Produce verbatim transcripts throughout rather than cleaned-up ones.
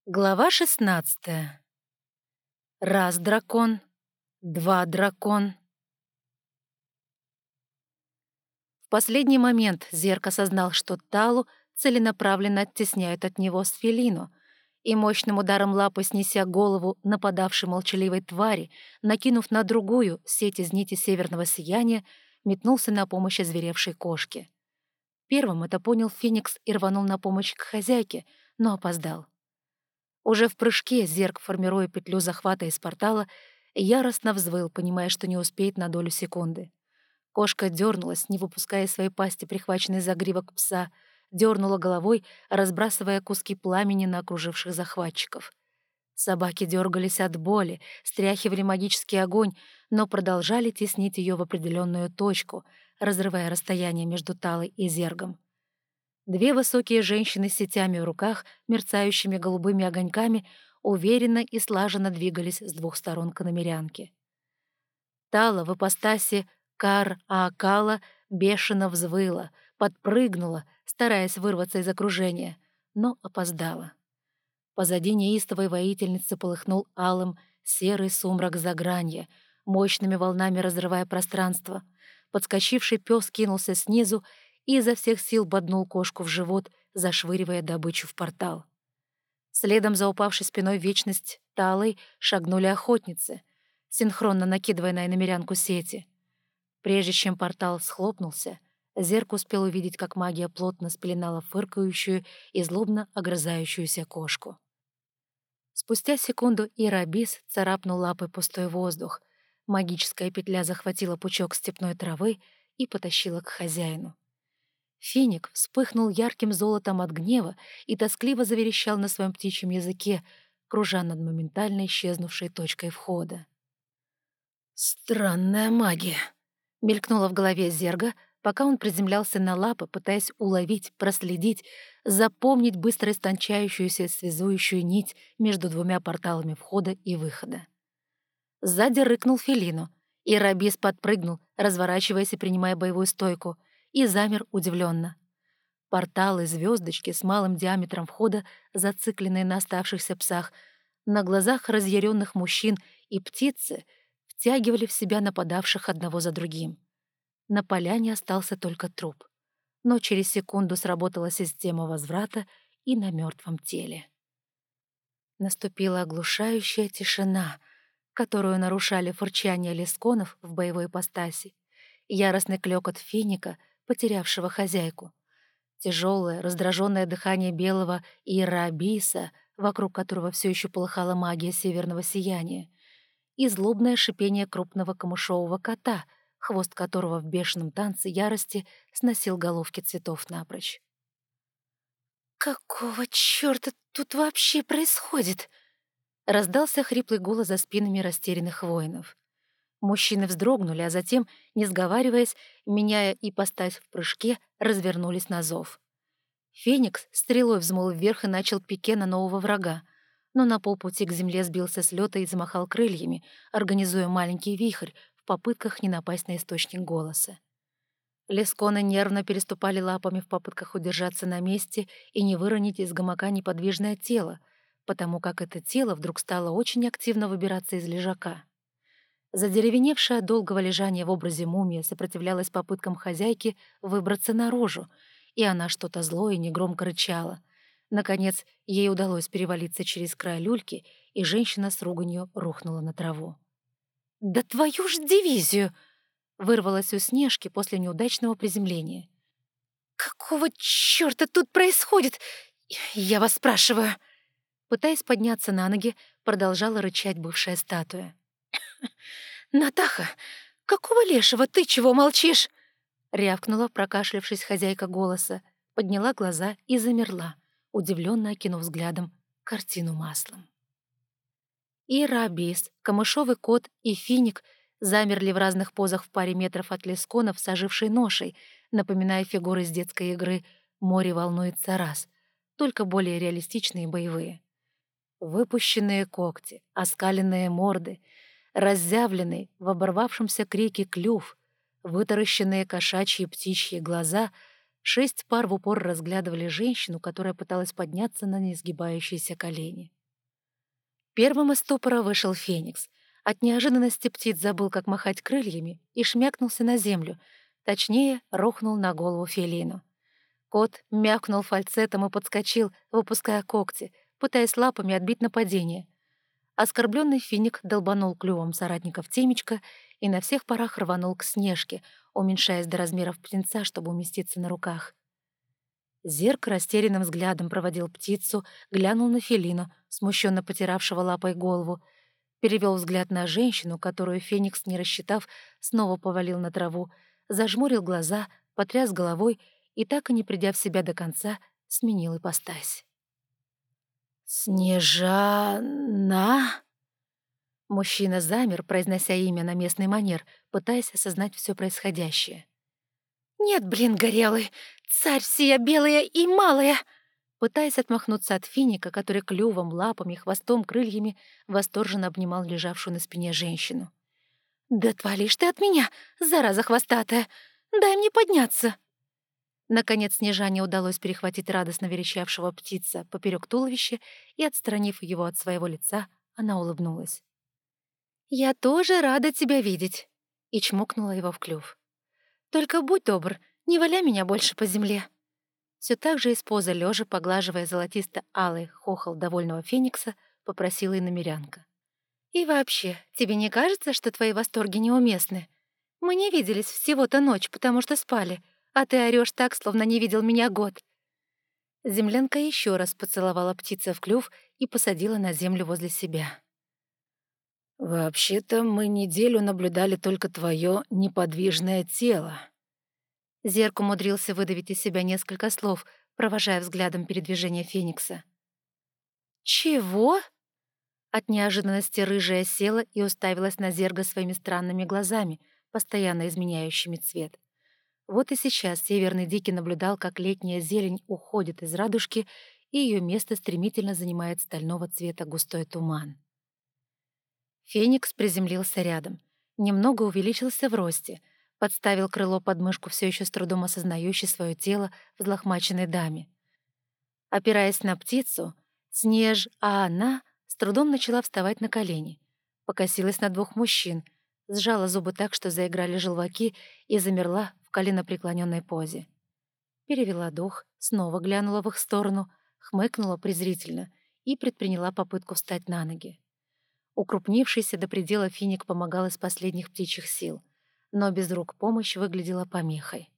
Глава шестнадцатая. Раз дракон, два дракон. В последний момент Зерк осознал, что Талу целенаправленно оттесняют от него Сфелину, и мощным ударом лапы, снеся голову нападавшей молчаливой твари, накинув на другую сеть из нити северного сияния, метнулся на помощь озверевшей кошке. Первым это понял Феникс и рванул на помощь к хозяйке, но опоздал. Уже в прыжке Зерк, формируя петлю захвата из портала, яростно взвыл, понимая, что не успеет на долю секунды. Кошка дернулась, не выпуская из своей пасти прихваченный загривок пса, дернула головой, разбрасывая куски пламени на окруживших захватчиков. Собаки дергались от боли, стряхивали магический огонь, но продолжали теснить ее в определенную точку, разрывая расстояние между Талой и Зергом. Две высокие женщины с сетями в руках, мерцающими голубыми огоньками, уверенно и слаженно двигались с двух сторон к иномерянке. Тала в ипостаси Кар-Аакала бешено взвыла, подпрыгнула, стараясь вырваться из окружения, но опоздала. Позади неистовой воительницы полыхнул алым серый сумрак загранья, мощными волнами разрывая пространство. Подскочивший пес кинулся снизу и изо всех сил боднул кошку в живот, зашвыривая добычу в портал. Следом за упавшей спиной в вечность Талой шагнули охотницы, синхронно накидывая на иномерянку сети. Прежде чем портал схлопнулся, Зерк успел увидеть, как магия плотно спеленала фыркающую и злобно огрызающуюся кошку. Спустя секунду Ирабис царапнул лапой пустой воздух. Магическая петля захватила пучок степной травы и потащила к хозяину. Феник вспыхнул ярким золотом от гнева и тоскливо заверещал на своем птичьем языке, кружа над моментально исчезнувшей точкой входа. «Странная магия», — мелькнула в голове Зерга, пока он приземлялся на лапы, пытаясь уловить, проследить, запомнить быстро истончающуюся связующую нить между двумя порталами входа и выхода. Сзади рыкнул Фелину, и Рабис подпрыгнул, разворачиваясь и принимая боевую стойку, и замер удивленно. Порталы звездочки с малым диаметром входа, зацикленные на оставшихся псах, на глазах разъяренных мужчин и птицы втягивали в себя нападавших одного за другим. На поляне остался только труп, но через секунду сработала система возврата и на мертвом теле. Наступила оглушающая тишина, которую нарушали фырчание лесконов в боевой ипостаси, яростный клёкот финика, потерявшего хозяйку, тяжелое, раздраженное дыхание белого Ирабиса, вокруг которого все еще полыхала магия северного сияния, и злобное шипение крупного камышового кота, хвост которого в бешеном танце ярости сносил головки цветов напрочь. «Какого чёрта тут вообще происходит?» — раздался хриплый голос за спинами растерянных воинов. Мужчины вздрогнули, а затем, не сговариваясь, меняя ипостась в прыжке, развернулись на зов. Феникс стрелой взмыл вверх и начал пике на нового врага, но на полпути к земле сбился с лёта и замахал крыльями, организуя маленький вихрь в попытках не напасть на источник голоса. Лесконы нервно переступали лапами в попытках удержаться на месте и не выронить из гамака неподвижное тело, потому как это тело вдруг стало очень активно выбираться из лежака. Задеревеневшая от долгого лежания в образе мумия сопротивлялась попыткам хозяйки выбраться наружу, и она что-то злое и негромко рычала. Наконец, ей удалось перевалиться через край люльки, и женщина с руганью рухнула на траву. «Да твою ж дивизию!» — вырвалась у Снежки после неудачного приземления. «Какого чёрта тут происходит? Я вас спрашиваю!» Пытаясь подняться на ноги, продолжала рычать бывшая статуя. «Натаха, какого лешего ты чего молчишь?» — рявкнула, прокашлявшись хозяйка голоса, подняла глаза и замерла, удивленно окинув взглядом картину маслом. И Рабис, камышовый кот и финик замерли в разных позах в паре метров от лесконов с ожившей ношей, напоминая фигуры из детской игры «Море волнуется раз», только более реалистичные и боевые. Выпущенные когти, оскаленные морды, разъявленный в оборвавшемся крике клюв, вытаращенные кошачьи птичьи глаза, шесть пар в упор разглядывали женщину, которая пыталась подняться на неизгибающиеся колени. Первым из ступора вышел Феникс. От неожиданности птиц забыл, как махать крыльями, и шмякнулся на землю, точнее, рухнул на голову Фелину. Кот мявкнул фальцетом и подскочил, выпуская когти, пытаясь лапами отбить нападение. Оскорбленный финик долбанул клювом соратников темечка и на всех парах рванул к Снежке, уменьшаясь до размеров птенца, чтобы уместиться на руках. Зерк растерянным взглядом проводил птицу, глянул на Фелину, смущенно потиравшего лапой голову, перевел взгляд на женщину, которую Феникс, не рассчитав, снова повалил на траву, зажмурил глаза, потряс головой и, так и не придя в себя до конца, сменил ипостась. «Снежана?» Мужчина замер, произнося имя на местный манер, пытаясь осознать все происходящее. «Нет, блин, горелый! Царь всея белая и малая!» Пытаясь отмахнуться от финика, который клювом, лапами, хвостом, крыльями восторженно обнимал лежавшую на спине женщину. «Да отвалишь ты от меня, зараза хвостатая! Дай мне подняться!» Наконец Снежане удалось перехватить радостно верещавшего птица поперек туловища, и, отстранив его от своего лица, она улыбнулась. «Я тоже рада тебя видеть!» и чмокнула его в клюв. «Только будь добр, не валяй меня больше по земле!» Все так же из позы лежа, поглаживая золотисто-алый хохол довольного феникса, попросила иномерянка. «И вообще, тебе не кажется, что твои восторги неуместны? Мы не виделись всего-то ночь, потому что спали, а ты орёшь так, словно не видел меня год». Землянка еще раз поцеловала птица в клюв и посадила на землю возле себя. «Вообще-то мы неделю наблюдали только твое неподвижное тело». Зерк умудрился выдавить из себя несколько слов, провожая взглядом передвижение Феникса. «Чего?» От неожиданности рыжая села и уставилась на Зерга своими странными глазами, постоянно изменяющими цвет. Вот и сейчас Северный Дикий наблюдал, как летняя зелень уходит из радужки, и ее место стремительно занимает стального цвета густой туман. Феникс приземлился рядом, немного увеличился в росте, подставил крыло под мышку все еще с трудом осознающей свое тело взлохмаченной даме. Опираясь на птицу, Снеж, а она с трудом начала вставать на колени, покосилась на двух мужчин, сжала зубы так, что заиграли желваки, и замерла в коленопреклоненной позе. Перевела дух, снова глянула в их сторону, хмыкнула презрительно и предприняла попытку встать на ноги. Укрупнившийся до предела финик помогал из последних птичьих сил, но без рук помощь выглядела помехой.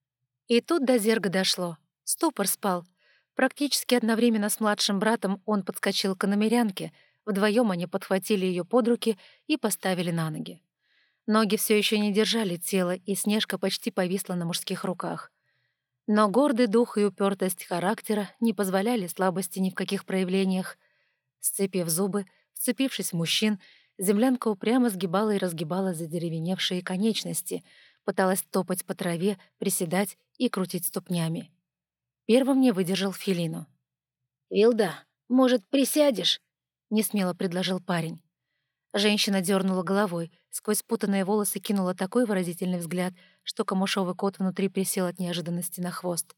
И тут до Зерга дошло. Ступор спал. Практически одновременно с младшим братом он подскочил к иномерянке, вдвоем они подхватили ее под руки и поставили на ноги. Ноги все еще не держали тело, и Снежка почти повисла на мужских руках. Но гордый дух и упертость характера не позволяли слабости ни в каких проявлениях. Сцепив зубы, вцепившись в мужчин, землянка упрямо сгибала и разгибала задеревеневшие конечности, пыталась топать по траве, приседать и крутить ступнями. Первым не выдержал Фелину. «Вилда, может, присядешь?» — несмело предложил парень. Женщина дернула головой, сквозь спутанные волосы кинула такой выразительный взгляд, что камышовый кот внутри присел от неожиданности на хвост.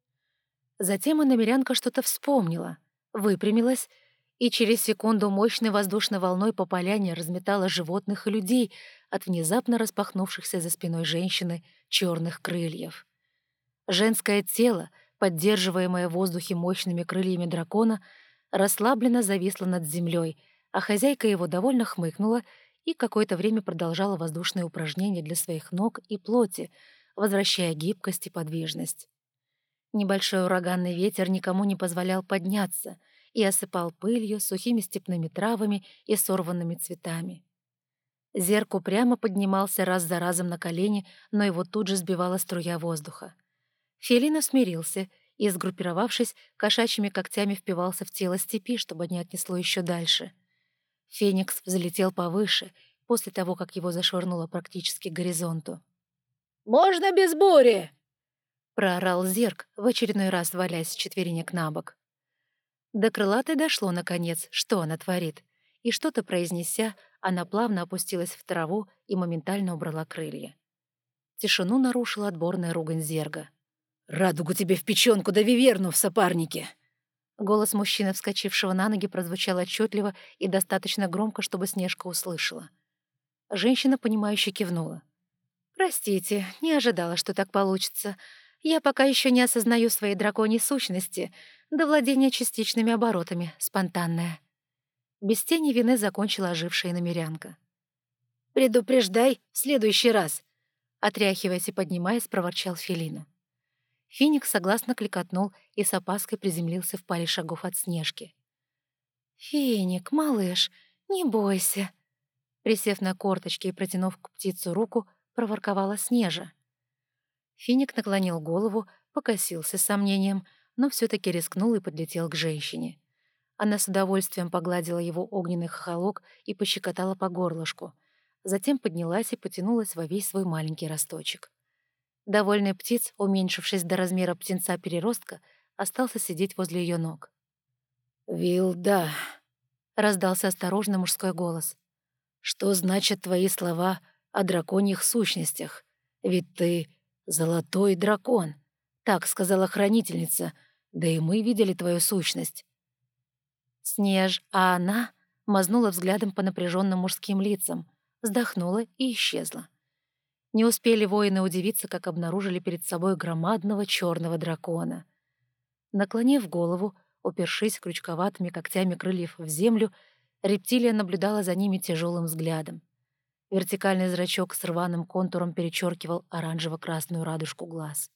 Затем иномерянка что-то вспомнила, выпрямилась, и через секунду мощной воздушной волной по поляне разметала животных и людей от внезапно распахнувшихся за спиной женщины черных крыльев. Женское тело, поддерживаемое в воздухе мощными крыльями дракона, расслабленно зависло над землей, а хозяйка его довольно хмыкнула и какое-то время продолжала воздушные упражнения для своих ног и плоти, возвращая гибкость и подвижность. Небольшой ураганный ветер никому не позволял подняться и осыпал пылью, сухими степными травами и сорванными цветами. Зерк упрямо поднимался раз за разом на колени, но его тут же сбивала струя воздуха. Фелина смирился и, сгруппировавшись, кошачьими когтями впивался в тело степи, чтобы не отнесло еще дальше. Феникс взлетел повыше, после того, как его зашвырнуло практически к горизонту. «Можно без бури!» — проорал Зерк, в очередной раз валяясь с четверенек на бок. До крылатой дошло, наконец, что она творит, и что-то произнеся, она плавно опустилась в траву и моментально убрала крылья. Тишину нарушила отборная ругань Зерга. «Радугу тебе в печенку да виверну в сапарнике!» Голос мужчины, вскочившего на ноги, прозвучал отчетливо и достаточно громко, чтобы Снежка услышала. Женщина, понимающе кивнула. «Простите, не ожидала, что так получится. Я пока еще не осознаю своей драконьей сущности, до владения частичными оборотами, спонтанная». Без тени вины закончила ожившая иномерянка. «Предупреждай в следующий раз», — отряхиваясь и поднимаясь, проворчал Фелину. Феникс согласно кликотнул и с опаской приземлился в паре шагов от Снежки. «Феник, малыш, не бойся», — присев на корточки и протянув к птицу руку, проворковала Снежа. Финик наклонил голову, покосился с сомнением, но все-таки рискнул и подлетел к женщине. Она с удовольствием погладила его огненный хохолок и пощекотала по горлышку. Затем поднялась и потянулась во весь свой маленький росточек. Довольный птиц, уменьшившись до размера птенца-переростка, остался сидеть возле ее ног. «Вилда», — раздался осторожно мужской голос, — «что значат твои слова о драконьих сущностях? Ведь ты золотой дракон», — так сказала хранительница, да и мы видели твою сущность. Снеж, а она мазнула взглядом по напряженным мужским лицам, вздохнула и исчезла. Не успели воины удивиться, как обнаружили перед собой громадного черного дракона. Наклонив голову, упершись крючковатыми когтями крыльев в землю, рептилия наблюдала за ними тяжелым взглядом. Вертикальный зрачок с рваным контуром перечеркивал оранжево-красную радужку глаз.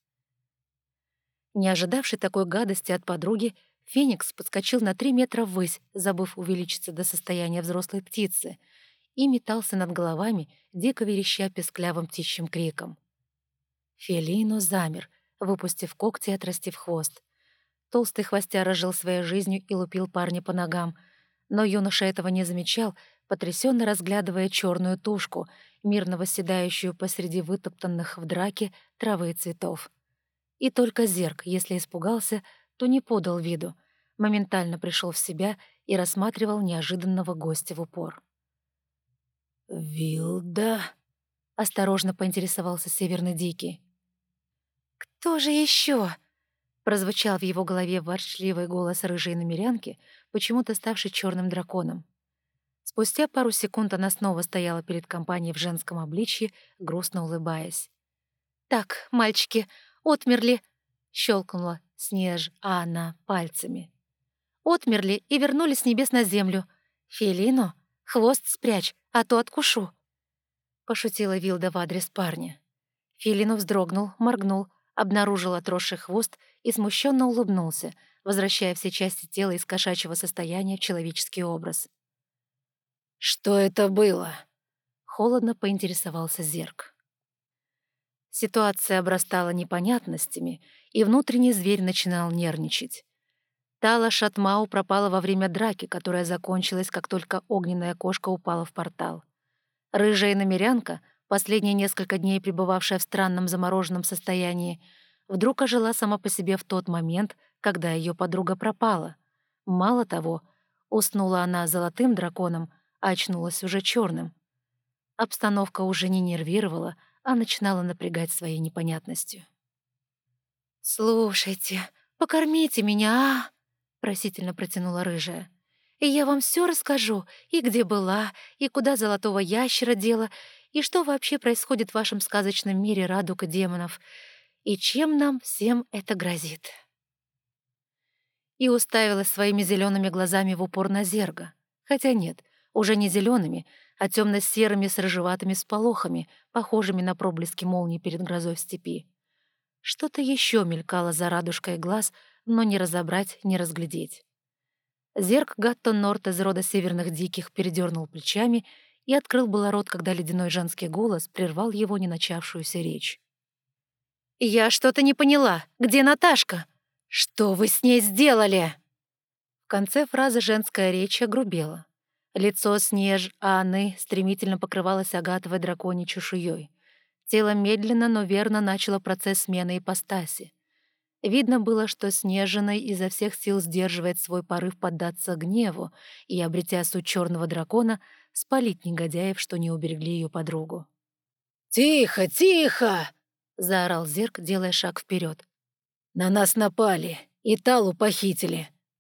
Не ожидавший такой гадости от подруги, Феникс подскочил на три метра ввысь, забыв увеличиться до состояния взрослой птицы, и метался над головами, дико вереща песклявым птичьим криком. Фелино замер, выпустив когти и отрастив хвост. Толстый хвостяра жил своей жизнью и лупил парня по ногам, но юноша этого не замечал, потрясенно разглядывая черную тушку, мирно восседающую посреди вытоптанных в драке травы и цветов. И только Зерк, если испугался, то не подал виду, моментально пришел в себя и рассматривал неожиданного гостя в упор. «Вилда?» — осторожно поинтересовался Северный Дикий. «Кто же еще?» — прозвучал в его голове ворчливый голос рыжей намерянки, почему-то ставший черным драконом. Спустя пару секунд она снова стояла перед компанией в женском обличье, грустно улыбаясь. «Так, мальчики, отмерли!» — щелкнула Снеж, а она пальцами. «Отмерли и вернулись с небес на землю. Фелино, хвост спрячь, а то откушу!» — пошутила Вилда в адрес парня. Фелино вздрогнул, моргнул, обнаружил отросший хвост и смущенно улыбнулся, возвращая все части тела из кошачьего состояния в человеческий образ. «Что это было?» — холодно поинтересовался Зерк. Ситуация обрастала непонятностями, и внутренний зверь начинал нервничать. Тала Шатмау пропала во время драки, которая закончилась, как только огненная кошка упала в портал. Рыжая намерянка, последние несколько дней пребывавшая в странном замороженном состоянии, вдруг ожила сама по себе в тот момент, когда ее подруга пропала. Мало того, уснула она золотым драконом, а очнулась уже черным. Обстановка уже не нервировала, а начинала напрягать своей непонятностью. «Слушайте, покормите меня, а?» — просительно протянула рыжая. «И я вам все расскажу, и где была, и куда золотого ящера дела, и что вообще происходит в вашем сказочном мире радуг и демонов, и чем нам всем это грозит». И уставилась своими зелеными глазами в упор на Зерга. Хотя нет, уже не зелеными, а темно-серыми с рыжеватыми сполохами, похожими на проблески молний перед грозой в степи. Что-то еще мелькало за радужкой глаз, но не разобрать, не разглядеть. Зерк Гаттон Норт из рода северных диких передернул плечами и открыл было рот, когда ледяной женский голос прервал его не начавшуюся речь. «Я что-то не поняла. Где Наташка? Что вы с ней сделали?» В конце фразы женская речь огрубела. Лицо Снеж Анны стремительно покрывалось агатовой драконьей чешуей. Тело медленно, но верно начало процесс смены ипостаси. Видно было, что Снежиной изо всех сил сдерживает свой порыв поддаться гневу и, обретя суть черного дракона, спалить негодяев, что не уберегли ее подругу. «Тихо, тихо!» — заорал Зерк, делая шаг вперед. «На нас напали, и Талу похитили.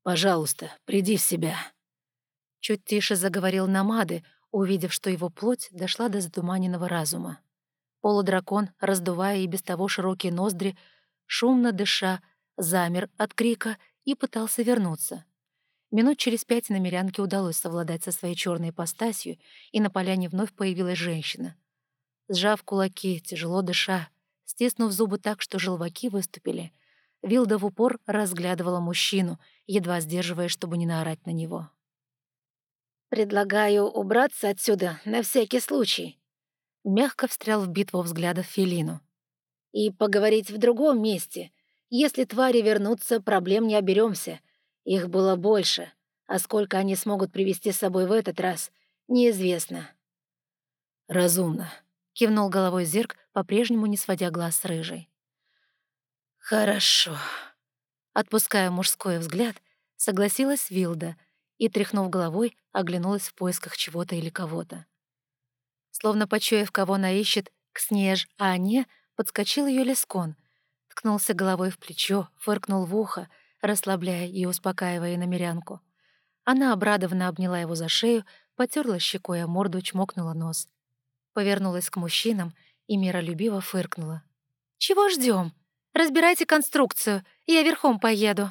Пожалуйста, приди в себя». Чуть тише заговорил Намады, увидев, что его плоть дошла до затуманенного разума. Полудракон, раздувая и без того широкие ноздри, шумно дыша, замер от крика и пытался вернуться. Минут через пять намерянке удалось совладать со своей черной ипостасью, и на поляне вновь появилась женщина. Сжав кулаки, тяжело дыша, стиснув зубы так, что желваки выступили, Вилда в упор разглядывала мужчину, едва сдерживая, чтобы не наорать на него. «Предлагаю убраться отсюда на всякий случай», — мягко встрял в битву взглядов Фелину. «И поговорить в другом месте. Если твари вернутся, проблем не оберемся. Их было больше, а сколько они смогут привести с собой в этот раз, неизвестно». «Разумно», — кивнул головой Зерк, по-прежнему не сводя глаз с рыжей. «Хорошо». Отпуская мужской взгляд, согласилась Вилда и, тряхнув головой, оглянулась в поисках чего-то или кого-то. Словно почуяв, кого она ищет, к Снеж, а не, подскочил ее Лескон, ткнулся головой в плечо, фыркнул в ухо, расслабляя и успокаивая намерянку. Она обрадованно обняла его за шею, потерла щекой о морду, чмокнула нос. Повернулась к мужчинам и миролюбиво фыркнула. «Чего ждем? Разбирайте конструкцию, я верхом поеду».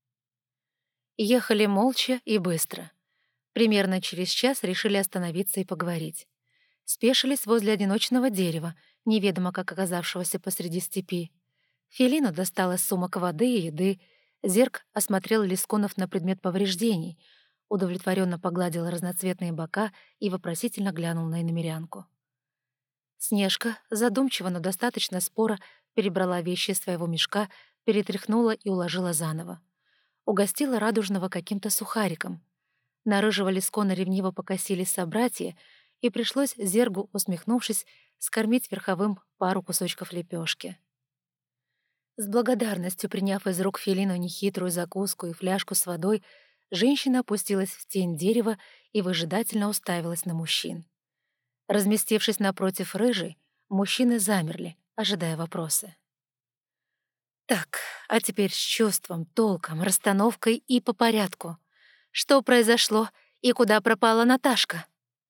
Ехали молча и быстро. Примерно через час решили остановиться и поговорить. Спешились возле одиночного дерева, неведомо как оказавшегося посреди степи. Фелину достал из сумок воды и еды. Зерк осмотрел Лесконов на предмет повреждений, удовлетворенно погладил разноцветные бока и вопросительно глянул на иномерянку. Снежка, задумчиво, но достаточно споро, перебрала вещи из своего мешка, перетряхнула и уложила заново. Угостила Радужного каким-то сухариком. На рыжего Лескона ревниво покосились собратья, и пришлось Зергу, усмехнувшись, скормить верховым пару кусочков лепешки. С благодарностью приняв из рук Фелину нехитрую закуску и фляжку с водой, женщина опустилась в тень дерева и выжидательно уставилась на мужчин. Разместившись напротив рыжей, мужчины замерли, ожидая вопросы. «Так, а теперь с чувством, толком, расстановкой и по порядку. Что произошло и куда пропала Наташка?»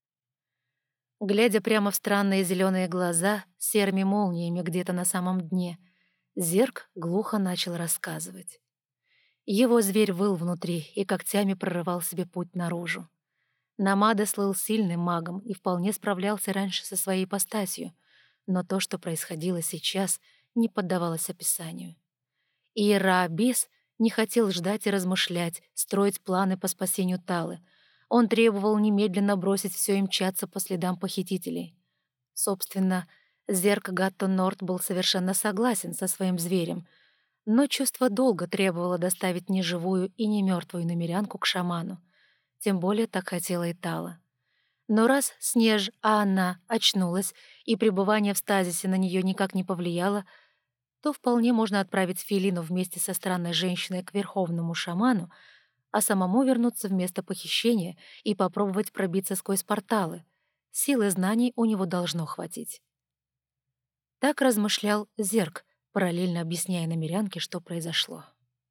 Глядя прямо в странные зеленые глаза с серыми молниями где-то на самом дне, Зерк глухо начал рассказывать. Его зверь выл внутри и когтями прорывал себе путь наружу. Намада слыл сильным магом и вполне справлялся раньше со своей ипостасью, но то, что происходило сейчас, не поддавалось описанию. Иера-Абис не хотел ждать и размышлять, строить планы по спасению Талы. Он требовал немедленно бросить все и мчаться по следам похитителей. Собственно, Зерк Гаттон Норт был совершенно согласен со своим зверем, но чувство долга требовало доставить ни живую и ни мертвую намерянку к шаману. Тем более так хотела и Тала. Но раз Снеж, а она очнулась, и пребывание в стазисе на нее никак не повлияло, то вполне можно отправить Фелину вместе со странной женщиной к верховному шаману, а самому вернуться в место похищения и попробовать пробиться сквозь порталы. Силы знаний у него должно хватить. Так размышлял Зерк, параллельно объясняя намерянке, что произошло.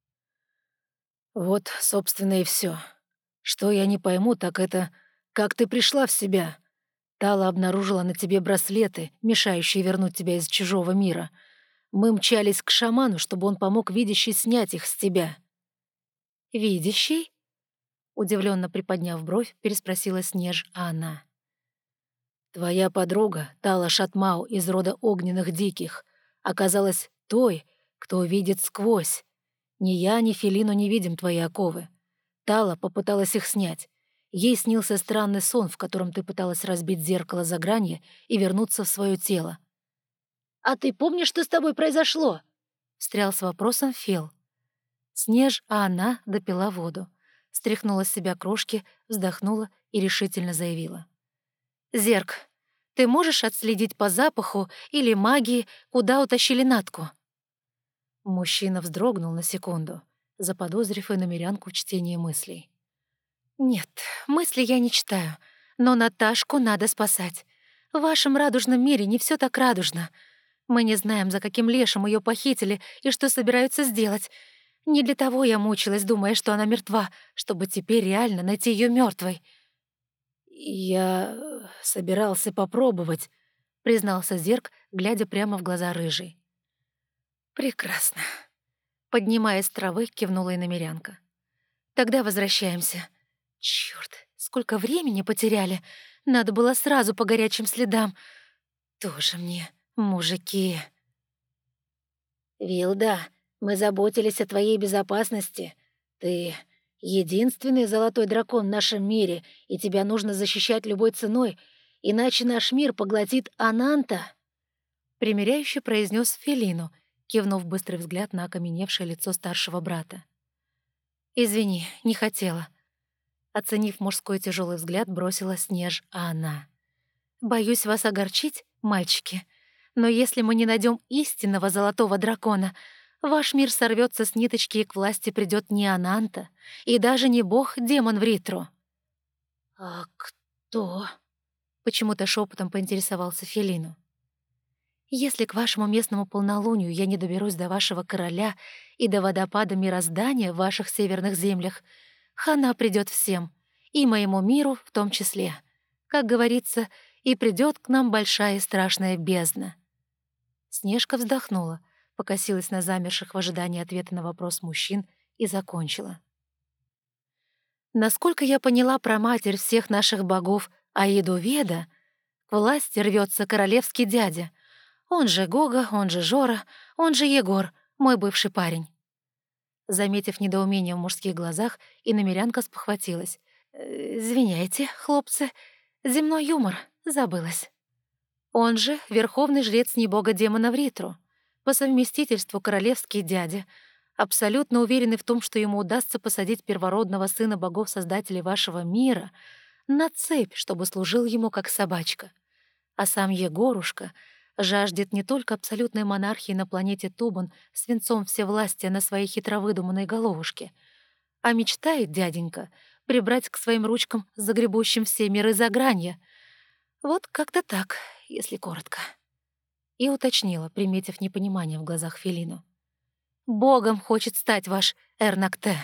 «Вот, собственно, и все. Что я не пойму, так это, как ты пришла в себя. Тала обнаружила на тебе браслеты, мешающие вернуть тебя из чужого мира. Мы мчались к шаману, чтобы он помог видящей снять их с тебя». «Видящий?» Удивленно приподняв бровь, переспросила Снеж, а она. «Твоя подруга, Тала Шатмау из рода огненных диких, оказалась той, кто видит сквозь. Ни я, ни Фелину не видим твои оковы. Тала попыталась их снять. Ей снился странный сон, в котором ты пыталась разбить зеркало загранья и вернуться в свое тело. «А ты помнишь, что с тобой произошло?» — встрял с вопросом Фел. Снеж, а она допила воду, стряхнула с себя крошки, вздохнула и решительно заявила. «Зерк, ты можешь отследить по запаху или магии, куда утащили Натку?» Мужчина вздрогнул на секунду, заподозрив и намерянку в чтении мыслей. «Нет, мысли я не читаю, но Наташку надо спасать. В вашем радужном мире не все так радужно. Мы не знаем, за каким лешим ее похитили и что собираются сделать. Не для того я мучилась, думая, что она мертва, чтобы теперь реально найти ее мертвой. «Я э, собирался попробовать», — признался Зерк, глядя прямо в глаза рыжей. «Прекрасно». Поднимаясь с травы, кивнула иномерянка. «Тогда возвращаемся. Чёрт, сколько времени потеряли. Надо было сразу по горячим следам. Тоже мне, мужики». «Вилда, мы заботились о твоей безопасности. Ты единственный золотой дракон в нашем мире, и тебя нужно защищать любой ценой, иначе наш мир поглотит Ананта», — примиряюще произнес Фелину, кивнув быстрый взгляд на окаменевшее лицо старшего брата. «Извини, не хотела». Оценив мужской тяжелый взгляд, бросила Снеж, а она. «Боюсь вас огорчить, мальчики, но если мы не найдем истинного золотого дракона, ваш мир сорвется с ниточки, и к власти придет не Ананта, и даже не бог-демон Вритру». «А кто?» — почему-то шепотом поинтересовался Фелину. «Если к вашему местному полнолунию я не доберусь до вашего короля и до водопада мироздания в ваших северных землях, хана придет всем, и моему миру в том числе. Как говорится, и придет к нам большая и страшная бездна». Снежка вздохнула, покосилась на замерших в ожидании ответа на вопрос мужчин и закончила. «Насколько я поняла про матерь всех наших богов Аиду Веда, к власти рвется королевский дядя. Он же Гога, он же Жора, он же Егор, мой бывший парень». Заметив недоумение в мужских глазах, иномерянка спохватилась. «Э, «Извиняйте, хлопцы, земной юмор, забылась. Он же верховный жрец небога-демона Вритру, по совместительству королевский дядя, абсолютно уверенный в том, что ему удастся посадить первородного сына богов-создателей вашего мира на цепь, чтобы служил ему как собачка. А сам Егорушка жаждет не только абсолютной монархии на планете Тубан с венцом всевластия на своей хитровыдуманной головушке, а мечтает, дяденька, прибрать к своим ручкам загребущим все миры загранья. Вот как-то так, если коротко». И уточнила, приметив непонимание в глазах Фелину. «Богом хочет стать ваш Эрнакте».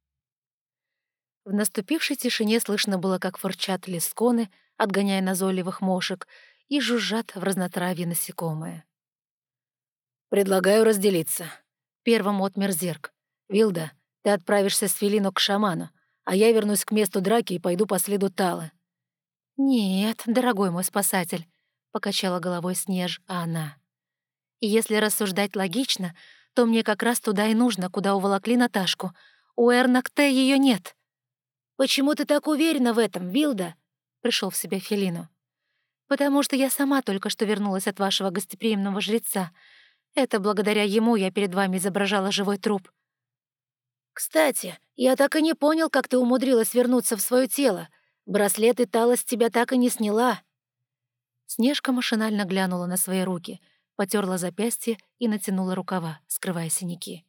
В наступившей тишине слышно было, как фырчат лисконы, отгоняя назойливых мошек, и жужжат в разнотравье насекомые. «Предлагаю разделиться», — первым отмер Зерк. «Вилда, ты отправишься с Фелино к шаману, а я вернусь к месту драки и пойду по следу Талы». «Нет, дорогой мой спасатель», — покачала головой Снеж, а она. «И если рассуждать логично, то мне как раз туда и нужно, куда уволокли Наташку. У Эрнакте ее нет». «Почему ты так уверена в этом, Вилда?» — пришел в себя Фелину. «Потому что я сама только что вернулась от вашего гостеприимного жреца. Это благодаря ему я перед вами изображала живой труп». «Кстати, я так и не понял, как ты умудрилась вернуться в свое тело. Браслет и Тала с тебя так и не сняла». Снежка машинально глянула на свои руки, потерла запястье и натянула рукава, скрывая синяки.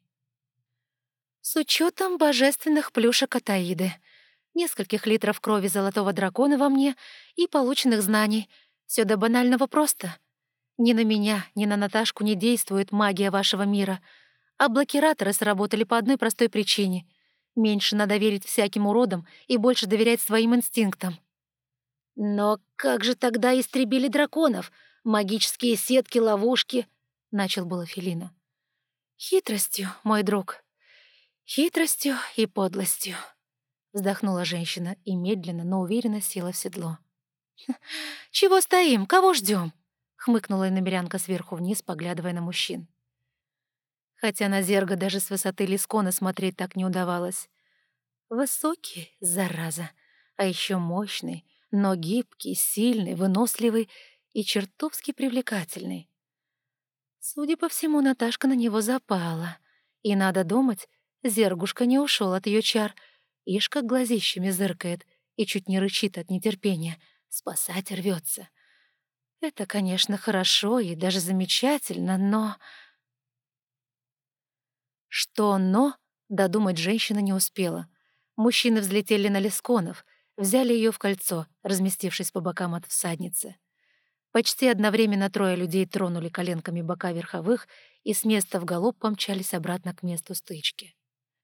«С учетом божественных плюшек от Аиды, нескольких литров крови золотого дракона во мне и полученных знаний, все до банального просто. Ни на меня, ни на Наташку не действует магия вашего мира, а блокираторы сработали по одной простой причине. Меньше надо верить всяким уродам и больше доверять своим инстинктам». «Но как же тогда истребили драконов? Магические сетки, ловушки?» — начал было Фелина. «Хитростью, мой друг. Хитростью и подлостью», — вздохнула женщина и медленно, но уверенно села в седло. «Чего стоим? Кого ждем? Хмыкнула иномерянка сверху вниз, поглядывая на мужчин. Хотя на Зерга даже с высоты Лискона смотреть так не удавалось. Высокий, зараза, а еще мощный, но гибкий, сильный, выносливый и чертовски привлекательный. Судя по всему, Наташка на него запала. И, надо думать, Зергушка не ушел от ее чар. Ишь, как глазищами зыркает и чуть не рычит от нетерпения. Спасать рвется. Это, конечно, хорошо и даже замечательно, но... Что «но» додумать женщина не успела. Мужчины взлетели на Лисконов, взяли ее в кольцо, разместившись по бокам от всадницы. Почти одновременно трое людей тронули коленками бока верховых и с места в галоп помчались обратно к месту стычки.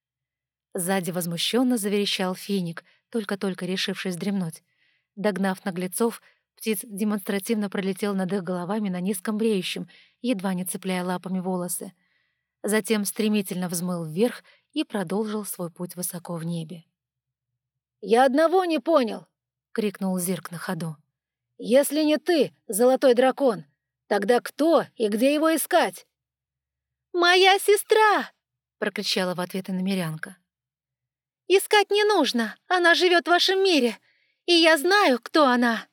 Сзади возмущенно заверещал финик, только-только решившись дремнуть. Догнав наглецов, птиц демонстративно пролетел над их головами на низком бреющем, едва не цепляя лапами волосы. Затем стремительно взмыл вверх и продолжил свой путь высоко в небе. «Я одного не понял!» — крикнул Зирк на ходу. «Если не ты, золотой дракон, тогда кто и где его искать?» «Моя сестра!» — прокричала в ответ иномерянка. «Искать не нужно, она живет в вашем мире, и я знаю, кто она!»